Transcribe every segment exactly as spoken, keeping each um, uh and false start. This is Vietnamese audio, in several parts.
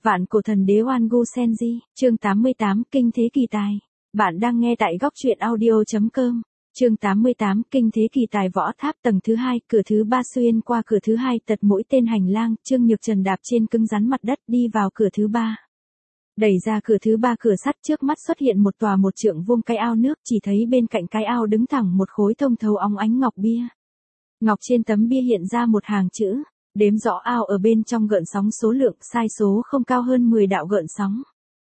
Vạn cổ thần đế Oan Gu Senji, chương tám mươi tám, Kinh thế kỳ tài. Bạn đang nghe tại góc truyện audio.com. Chương tám mươi tám, Kinh thế kỳ tài. Võ tháp tầng thứ hai, cửa thứ ba. Xuyên qua cửa thứ hai, tật mỗi tên hành lang, Trương Nhược Trần đạp trên cứng rắn mặt đất đi vào cửa thứ ba. Đẩy ra cửa thứ ba, cửa sắt trước mắt xuất hiện một tòa một trượng vuông cái ao nước, chỉ thấy bên cạnh cái ao đứng thẳng một khối thông thấu óng ánh ngọc bia. Ngọc trên tấm bia hiện ra một hàng chữ, đếm rõ ao ở bên trong gợn sóng số lượng, sai số không cao hơn mười đạo gợn sóng.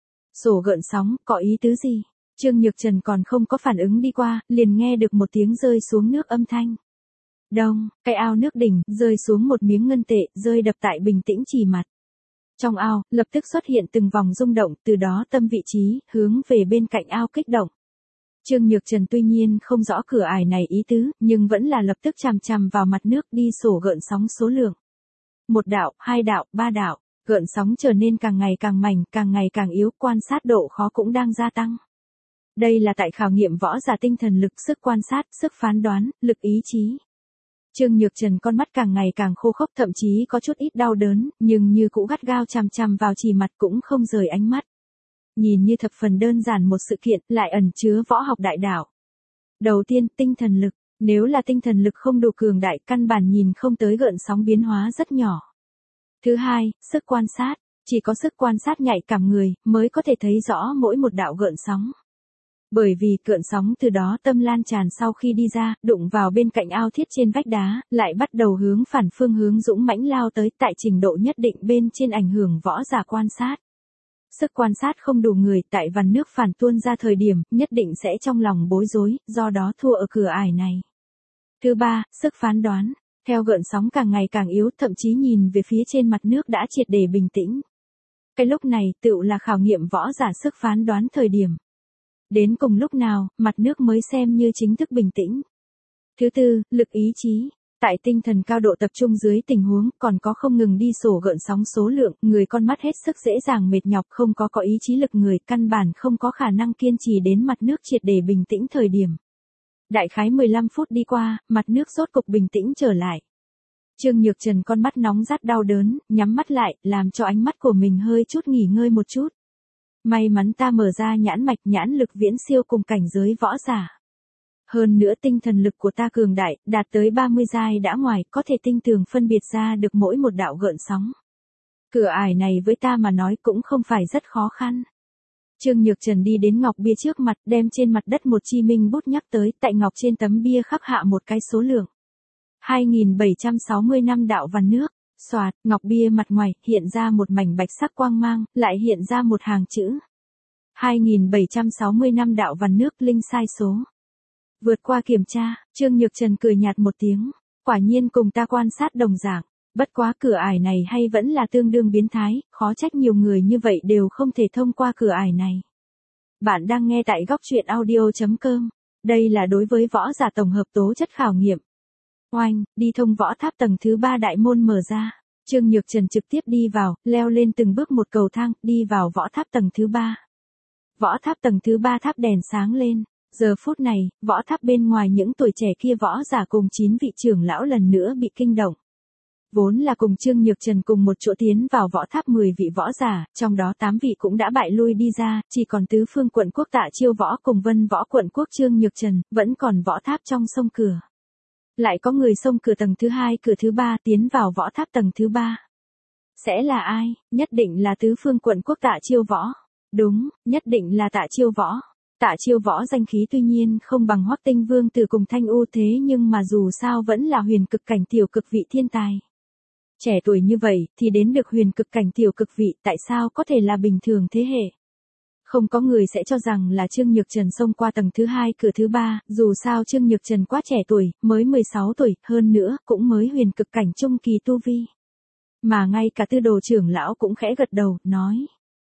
Sổ gợn sóng, có ý tứ gì? Trương Nhược Trần còn không có phản ứng đi qua, liền nghe được một tiếng rơi xuống nước âm thanh. Đông, cái ao nước đỉnh, rơi xuống một miếng ngân tệ, rơi đập tại bình tĩnh chỉ mặt. Trong ao, lập tức xuất hiện từng vòng rung động, từ đó tâm vị trí, hướng về bên cạnh ao kích động. Trương Nhược Trần tuy nhiên không rõ cửa ải này ý tứ, nhưng vẫn là lập tức chằm chằm vào mặt nước đi sổ gợn sóng số lượng. Một đạo, hai đạo, ba đạo, gợn sóng trở nên càng ngày càng mảnh, càng ngày càng yếu, quan sát độ khó cũng đang gia tăng. Đây là tại khảo nghiệm võ giả tinh thần lực, sức quan sát, sức phán đoán, lực ý chí. Trương Nhược Trần con mắt càng ngày càng khô khốc, thậm chí có chút ít đau đớn, nhưng như cũ gắt gao chằm chằm vào chỉ mặt cũng không rời ánh mắt. Nhìn như thập phần đơn giản một sự kiện, lại ẩn chứa võ học đại đạo. Đầu tiên, tinh thần lực. Nếu là tinh thần lực không đủ cường đại, căn bản nhìn không tới gợn sóng biến hóa rất nhỏ. Thứ hai, sức quan sát. Chỉ có sức quan sát nhạy cảm người, mới có thể thấy rõ mỗi một đạo gợn sóng. Bởi vì gợn sóng từ đó tâm lan tràn sau khi đi ra, đụng vào bên cạnh ao thiết trên vách đá, lại bắt đầu hướng phản phương hướng dũng mãnh lao tới, tại trình độ nhất định bên trên ảnh hưởng võ giả quan sát. Sức quan sát không đủ người, tại vằn nước phản tuôn ra thời điểm, nhất định sẽ trong lòng bối rối, do đó thua ở cửa ải này. Thứ ba, sức phán đoán. Theo gợn sóng càng ngày càng yếu, thậm chí nhìn về phía trên mặt nước đã triệt để bình tĩnh. Cái lúc này, tựu là khảo nghiệm võ giả sức phán đoán thời điểm. Đến cùng lúc nào, mặt nước mới xem như chính thức bình tĩnh. Thứ tư, lực ý chí. Tại tinh thần cao độ tập trung dưới tình huống, còn có không ngừng đi sổ gợn sóng số lượng, người con mắt hết sức dễ dàng mệt nhọc, không có có ý chí lực người, căn bản không có khả năng kiên trì đến mặt nước triệt để bình tĩnh thời điểm. Đại khái mười lăm phút đi qua, mặt nước rốt cục bình tĩnh trở lại. Trương Nhược Trần con mắt nóng rát đau đớn, nhắm mắt lại, làm cho ánh mắt của mình hơi chút nghỉ ngơi một chút. May mắn ta mở ra nhãn mạch, nhãn lực viễn siêu cùng cảnh giới võ giả. Hơn nữa tinh thần lực của ta cường đại, đạt tới ba mươi giai đã ngoài, có thể tinh tường phân biệt ra được mỗi một đạo gợn sóng. Cửa ải này với ta mà nói cũng không phải rất khó khăn. Trương Nhược Trần đi đến ngọc bia trước mặt, đem trên mặt đất một chi minh bút nhắc tới, tại ngọc trên tấm bia khắc hạ một cái số lượng. hai nghìn bảy trăm sáu mươi lăm đạo vằn nước. Xoạt, ngọc bia mặt ngoài, hiện ra một mảnh bạch sắc quang mang, lại hiện ra một hàng chữ. hai nghìn bảy trăm sáu mươi lăm đạo vằn nước, linh sai số. Vượt qua kiểm tra, Trương Nhược Trần cười nhạt một tiếng. Quả nhiên cùng ta quan sát đồng dạng. Bất quá cửa ải này hay vẫn là tương đương biến thái, khó trách nhiều người như vậy đều không thể thông qua cửa ải này. Bạn đang nghe tại góc truyện audio.com. Đây là đối với võ giả tổng hợp tố chất khảo nghiệm. Oanh, đi thông võ tháp tầng thứ ba đại môn mở ra. Trương Nhược Trần trực tiếp đi vào, leo lên từng bước một cầu thang, đi vào võ tháp tầng thứ ba. Võ tháp tầng thứ ba tháp đèn sáng lên. Giờ phút này, võ tháp bên ngoài những tuổi trẻ kia võ giả cùng chín vị trưởng lão lần nữa bị kinh động. Vốn là cùng Trương Nhược Trần cùng một chỗ tiến vào võ tháp mười vị võ giả, trong đó tám vị cũng đã bại lui đi ra, chỉ còn tứ phương quận quốc Tạ Chiêu Võ cùng Vân Võ quận quốc Trương Nhược Trần, vẫn còn võ tháp trong sông cửa. Lại có người xông cửa tầng thứ hai, cửa thứ ba tiến vào võ tháp tầng thứ ba. Sẽ là ai? Nhất định là tứ phương quận quốc Tạ Chiêu Võ. Đúng, nhất định là Tạ Chiêu Võ. Tạ Chiêu Võ danh khí tuy nhiên không bằng Hoắc Tinh Vương Tử cùng Thanh U thế nhưng mà dù sao vẫn là huyền cực cảnh tiểu cực vị thiên tài. Trẻ tuổi như vậy thì đến được huyền cực cảnh tiểu cực vị, tại sao có thể là bình thường thế hệ? Không có người sẽ cho rằng là Trương Nhược Trần xông qua tầng thứ hai, cửa thứ ba, dù sao Trương Nhược Trần quá trẻ tuổi, mới mười sáu tuổi, hơn nữa cũng mới huyền cực cảnh trung kỳ tu vi. Mà ngay cả Tư Đồ trưởng lão cũng khẽ gật đầu, nói: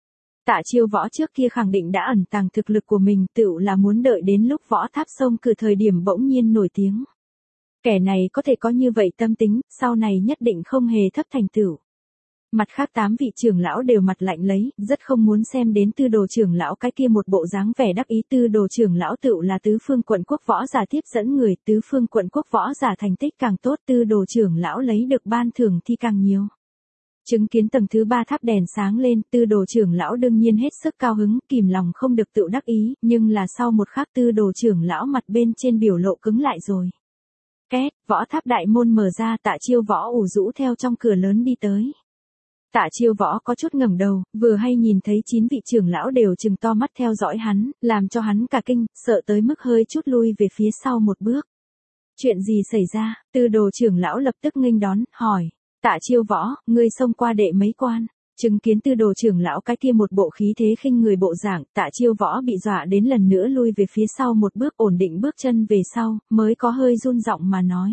Tạ Chiêu Võ trước kia khẳng định đã ẩn tàng thực lực của mình, tựu là muốn đợi đến lúc võ tháp xông cửa thời điểm bỗng nhiên nổi tiếng. Kẻ này có thể có như vậy tâm tính, sau này nhất định không hề thấp thành tựu. Mặt khác tám vị trưởng lão đều mặt lạnh lấy, rất không muốn xem đến Tư Đồ trưởng lão cái kia một bộ dáng vẻ đắc ý. Tư Đồ trưởng lão tựu là tứ phương quận quốc võ giả tiếp dẫn người, tứ phương quận quốc võ giả thành tích càng tốt, Tư Đồ trưởng lão lấy được ban thưởng thì càng nhiều. Chứng kiến tầng thứ ba tháp đèn sáng lên, Tư Đồ trưởng lão đương nhiên hết sức cao hứng, kìm lòng không được tự đắc ý, nhưng là sau một khắc Tư Đồ trưởng lão mặt bên trên biểu lộ cứng lại rồi. Két, võ tháp đại môn mở ra, Tạ Chiêu Võ ủ rũ theo trong cửa lớn đi tới. Tạ Chiêu Võ có chút ngẩng đầu, vừa hay nhìn thấy chín vị trưởng lão đều trừng to mắt theo dõi hắn, làm cho hắn cả kinh, sợ tới mức hơi chút lui về phía sau một bước. Chuyện gì xảy ra? Tư Đồ trưởng lão lập tức nghênh đón, hỏi. Tạ Chiêu Võ, ngươi xông qua đệ mấy quan? Chứng kiến Tư Đồ trưởng lão cái kia một bộ khí thế khinh người bộ dạng, Tạ Chiêu Võ bị dọa đến lần nữa lui về phía sau một bước, ổn định bước chân về sau, mới có hơi run giọng mà nói.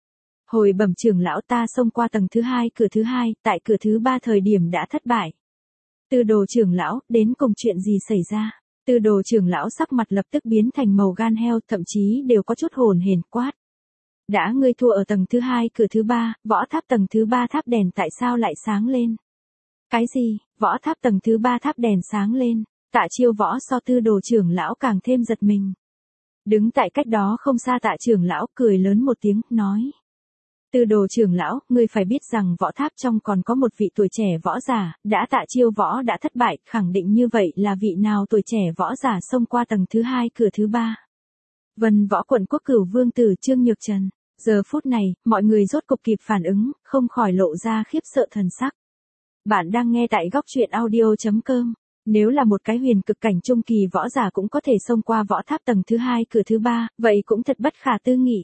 Hồi bẩm trưởng lão, ta xông qua tầng thứ hai, cửa thứ hai, tại cửa thứ ba thời điểm đã thất bại. Tư Đồ trưởng lão, đến cùng chuyện gì xảy ra? Tư Đồ trưởng lão sắc mặt lập tức biến thành màu gan heo, thậm chí đều có chút hồn hển quát. Đã ngươi thua ở tầng thứ hai, cửa thứ ba, võ tháp tầng thứ ba tháp đèn tại sao lại sáng lên? Cái gì? Võ tháp tầng thứ ba tháp đèn sáng lên? Tạ Chiêu Võ so Tư Đồ trưởng lão càng thêm giật mình. Đứng tại cách đó không xa Tạ trưởng lão cười lớn một tiếng, nói. Tư Đồ trưởng lão, ngươi phải biết rằng võ tháp trong còn có một vị tuổi trẻ võ giả, đã Tạ Chiêu Võ đã thất bại, khẳng định như vậy là vị nào tuổi trẻ võ giả xông qua tầng thứ hai, cửa thứ ba. Vân Võ quận quốc cửu vương tử Trương Nhược Trần. Giờ phút này, mọi người rốt cục kịp phản ứng, không khỏi lộ ra khiếp sợ thần sắc. Bạn đang nghe tại góc truyện audio chấm com. Nếu là một cái huyền cực cảnh trung kỳ võ giả cũng có thể xông qua võ tháp tầng thứ hai, cửa thứ ba, vậy cũng thật bất khả tư nghị.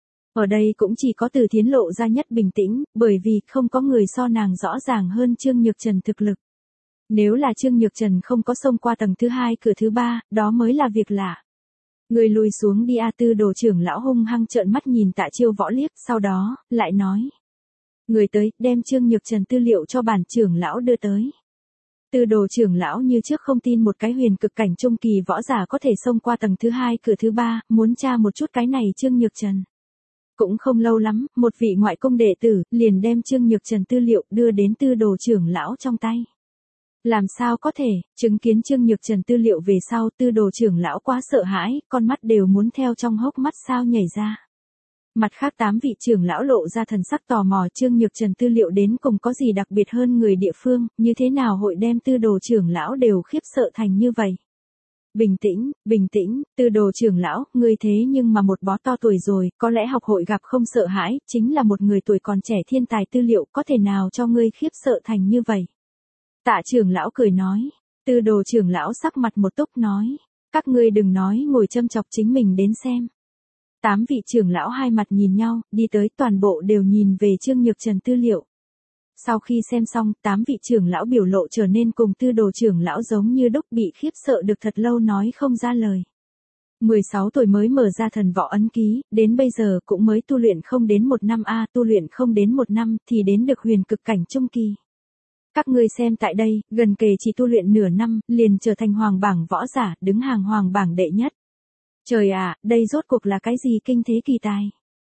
Ở đây cũng chỉ có Từ Thiến lộ ra nhất bình tĩnh, bởi vì không có người so nàng rõ ràng hơn Trương Nhược Trần thực lực. Nếu là Trương Nhược Trần không có xông qua tầng thứ hai, cửa thứ ba, đó mới là việc lạ. Người lùi xuống đi a. Tư Đồ trưởng lão hung hăng trợn mắt nhìn Tạ Chiêu Võ liếc, sau đó, lại nói. Người tới, đem Trương Nhược Trần tư liệu cho bản trưởng lão đưa tới. Tư Đồ trưởng lão như trước không tin một cái huyền cực cảnh trung kỳ võ giả có thể xông qua tầng thứ hai, cửa thứ ba, muốn tra một chút cái này Trương Nhược Trần. Cũng không lâu lắm, một vị ngoại công đệ tử, liền đem Trương Nhược Trần tư liệu đưa đến Tư Đồ trưởng lão trong tay. Làm sao có thể, chứng kiến Trương Nhược Trần tư liệu về sau, Tư Đồ trưởng lão quá sợ hãi, con mắt đều muốn theo trong hốc mắt sao nhảy ra. Mặt khác tám vị trưởng lão lộ ra thần sắc tò mò, Trương Nhược Trần tư liệu đến cùng có gì đặc biệt hơn người địa phương, như thế nào hội đem Tư Đồ trưởng lão đều khiếp sợ thành như vậy. Bình tĩnh, bình tĩnh, Tư Đồ trưởng lão, ngươi thế nhưng mà một bó to tuổi rồi, có lẽ học hội gặp không sợ hãi, chính là một người tuổi còn trẻ thiên tài tư liệu, có thể nào cho ngươi khiếp sợ thành như vậy. Tạ trưởng lão cười nói, Tư Đồ trưởng lão sắc mặt một túc nói, các ngươi đừng nói ngồi châm chọc chính mình đến xem. Tám vị trưởng lão hai mặt nhìn nhau, đi tới toàn bộ đều nhìn về Trương Nhược Trần tư liệu. Sau khi xem xong, tám vị trưởng lão biểu lộ trở nên cùng Tư Đồ trưởng lão giống như đúc, bị khiếp sợ được thật lâu nói không ra lời. mười sáu tuổi mới mở ra thần võ ấn ký, đến bây giờ cũng mới tu luyện không đến một năm a, tu luyện không đến một năm thì đến được huyền cực cảnh trung kỳ. Các ngươi xem tại đây, gần kề chỉ tu luyện nửa năm, liền trở thành hoàng bảng võ giả, đứng hàng hoàng bảng đệ nhất. Trời ạ, đây rốt cuộc là cái gì kinh thế kỳ tài.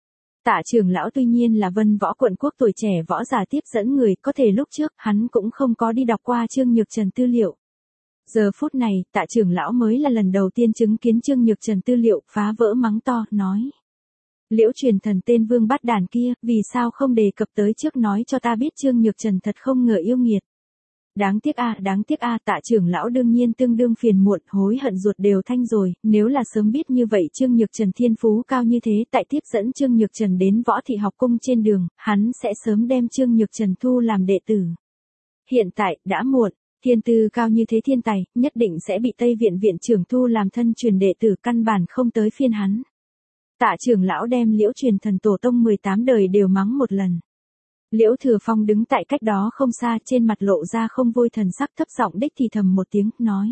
Tạ trưởng lão tuy nhiên là Vân Võ quận quốc tuổi trẻ võ giả tiếp dẫn người, có thể lúc trước hắn cũng không có đi đọc qua Trương Nhược Trần tư liệu. Giờ phút này, Tạ trưởng lão mới là lần đầu tiên chứng kiến Trương Nhược Trần tư liệu, phá vỡ mắng to, nói. Liễu truyền thần tên vương bát đàn kia, vì sao không đề cập tới trước nói cho ta biết Trương Nhược Trần thật không ngờ yêu nghiệt. Đáng tiếc a, đáng tiếc a, Tạ trưởng lão đương nhiên tương đương phiền muộn, hối hận ruột đều thanh rồi, nếu là sớm biết như vậy Trương Nhược Trần thiên phú cao như thế, tại tiếp dẫn Trương Nhược Trần đến Võ Thị học cung trên đường, hắn sẽ sớm đem Trương Nhược Trần thu làm đệ tử. Hiện tại, đã muộn, thiên tư cao như thế thiên tài, nhất định sẽ bị Tây viện viện trưởng thu làm thân truyền đệ tử, căn bản không tới phiên hắn. Tạ trưởng lão đem Liễu truyền thần tổ tông mười tám đời đều mắng một lần. Liễu Thừa Phong đứng tại cách đó không xa, trên mặt lộ ra không vui thần sắc, thấp giọng đích thì thầm một tiếng, nói.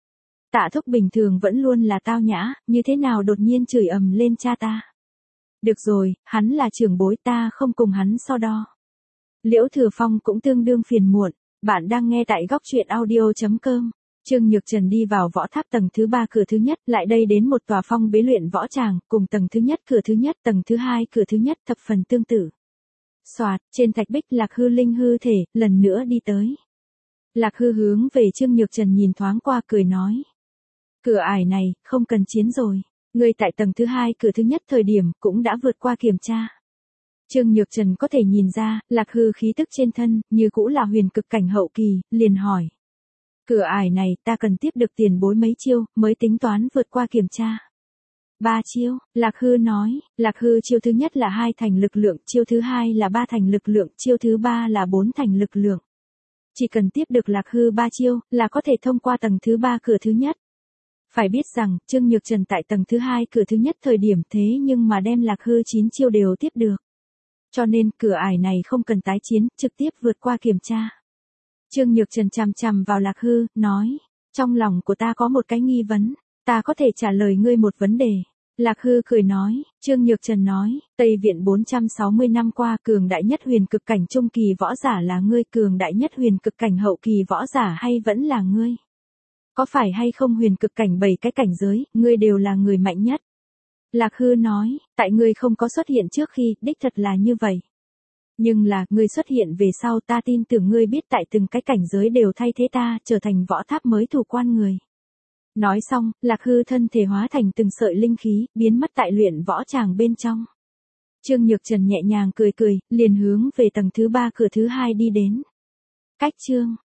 Tạ thúc bình thường vẫn luôn là tao nhã, như thế nào đột nhiên chửi ầm lên cha ta. Được rồi, hắn là trưởng bối, ta không cùng hắn so đo. Liễu Thừa Phong cũng tương đương phiền muộn, bạn đang nghe tại góc truyện audio chấm com. Trương Nhược Trần đi vào võ tháp tầng thứ ba cửa thứ nhất, lại đây đến một tòa phong bế luyện võ tràng, cùng tầng thứ nhất cửa thứ nhất, tầng thứ hai cửa thứ nhất thập phần tương tự. Soạt, trên thạch bích Lạc Hư linh hư thể, lần nữa đi tới. Lạc Hư hướng về Trương Nhược Trần nhìn thoáng qua cười nói. Cửa ải này, không cần chiến rồi. Người tại tầng thứ hai cửa thứ nhất thời điểm, cũng đã vượt qua kiểm tra. Trương Nhược Trần có thể nhìn ra, Lạc Hư khí tức trên thân, như cũ là huyền cực cảnh hậu kỳ, liền hỏi. Cửa ải này ta cần tiếp được tiền bối mấy chiêu, mới tính toán vượt qua kiểm tra. Ba chiêu, Lạc Hư nói, Lạc Hư chiêu thứ nhất là hai thành lực lượng, chiêu thứ hai là ba thành lực lượng, chiêu thứ ba là bốn thành lực lượng. Chỉ cần tiếp được Lạc Hư ba chiêu, là có thể thông qua tầng thứ ba cửa thứ nhất. Phải biết rằng, Trương Nhược Trần tại tầng thứ hai cửa thứ nhất thời điểm thế nhưng mà đem Lạc Hư chín chiêu đều tiếp được. Cho nên, cửa ải này không cần tái chiến, trực tiếp vượt qua kiểm tra. Trương Nhược Trần chằm chằm vào Lạc Hư, nói, trong lòng của ta có một cái nghi vấn, ta có thể trả lời ngươi một vấn đề. Lạc Hư cười nói, Trương Nhược Trần nói, Tây Viện bốn trăm sáu mươi năm qua cường đại nhất huyền cực cảnh trung kỳ võ giả là ngươi, cường đại nhất huyền cực cảnh hậu kỳ võ giả hay vẫn là ngươi? Có phải hay không huyền cực cảnh bảy cái cảnh giới, ngươi đều là người mạnh nhất? Lạc Hư nói, tại ngươi không có xuất hiện trước khi, đích thật là như vậy. Nhưng là, ngươi xuất hiện về sau ta tin tưởng ngươi biết tại từng cái cảnh giới đều thay thế ta, trở thành võ tháp mới thủ quan người. Nói xong, Lạc Hư thân thể hóa thành từng sợi linh khí, biến mất tại luyện võ tràng bên trong. Trương Nhược Trần nhẹ nhàng cười cười, liền hướng về tầng thứ ba cửa thứ hai đi đến. Cách chương